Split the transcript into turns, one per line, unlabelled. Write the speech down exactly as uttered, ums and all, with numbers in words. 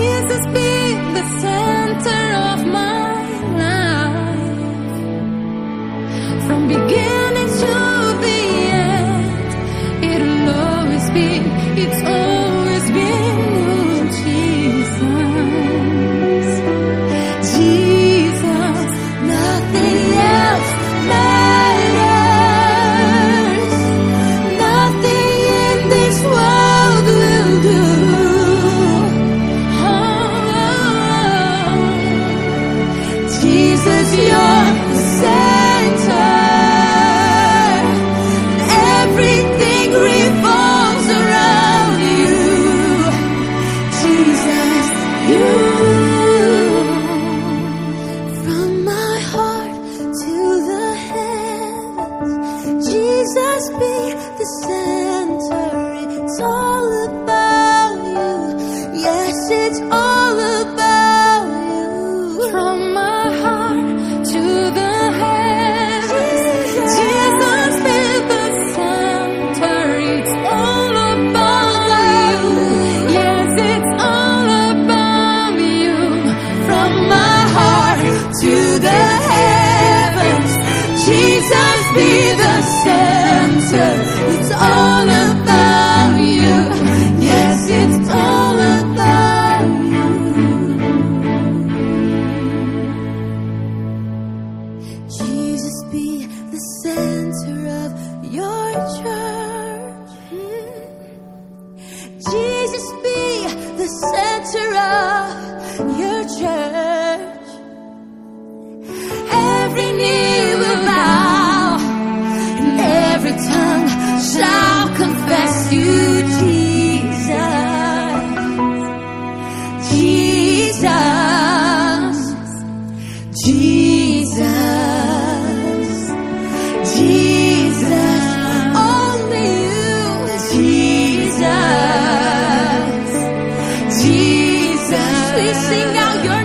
Jesus be the center of my life. From beginning to the end, it'll always be, it's always been you, Jesus. Jesus, nothing else matters. Nothing in this world will do. Oh, Jesus, you're the center. Everything revolves around you. Jesus, you. From my heart to the heavens, Jesus be the center. It's all about you. Yes, it's all about you. From my heart to the heavens, Jesus be the center. It's all about you. Yes, it's all about you. From my heart to the heavens, Jesus be the center. It's all about you. Yes, it's all about you. Jesus be the center of your church. Jesus be the center of your church. Every knee will bow and every tongue shall confess you, Jesus. Jesus. Jesus. Jesus. Only you, Jesus. Jesus. We sing out your